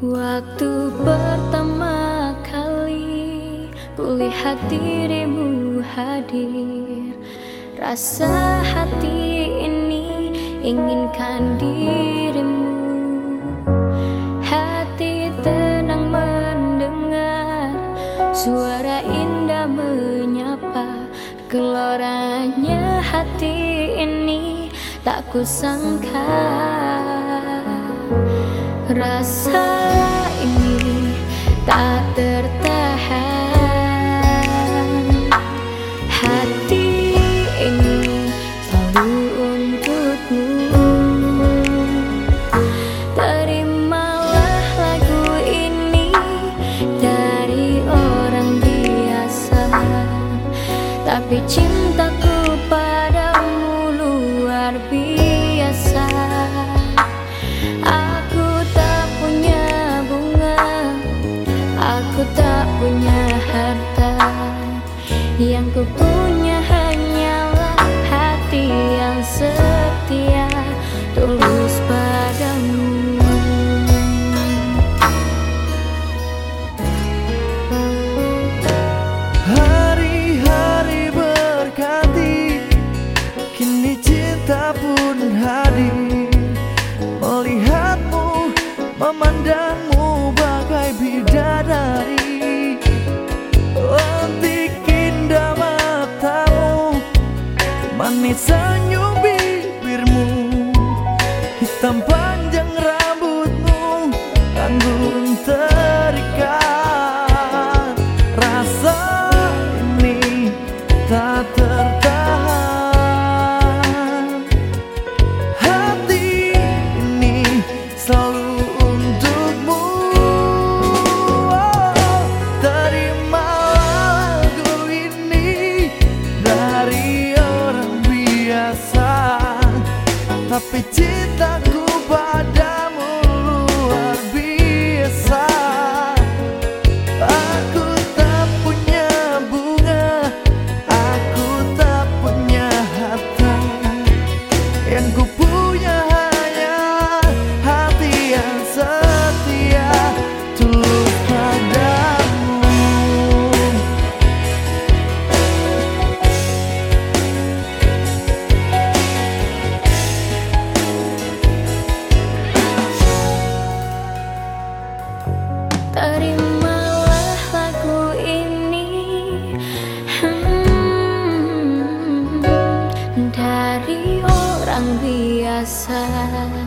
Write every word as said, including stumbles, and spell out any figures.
Waktu pertama kali kulihat dirimu hadir, rasa hati ini inginkan dirimu. Hati tenang mendengar suara indah menyapa. Geloranya hati ini tak kusangka. Rasa ini tak tertahan. Hati ini selalu untukmu. Terimalah lagu ini dari orang biasa, tapi cintaku padamu luar biasa. Aku tak punya harta, yang ku punya hanyalah hati yang setia, tulus padamu. Hari-hari berganti, kini cinta pun hadir. Melihatmu, memandangmu bagai bidadari. Lentik indah matamu, manis senyum bibirmu, hitam panjang rambutmu, tanggung terikat. Rasa ini tak tertahan. Hati ini selalu untukmu. Oh, terimalah lagu ini dari orang biasa, tapi cintaku padamu luar biasa. Aku tak punya bunga, aku tak punya harta, yang ku punya hanya hati yang setia, tulus padamu. Terimalah lagu ini hmm, dari orang biasa.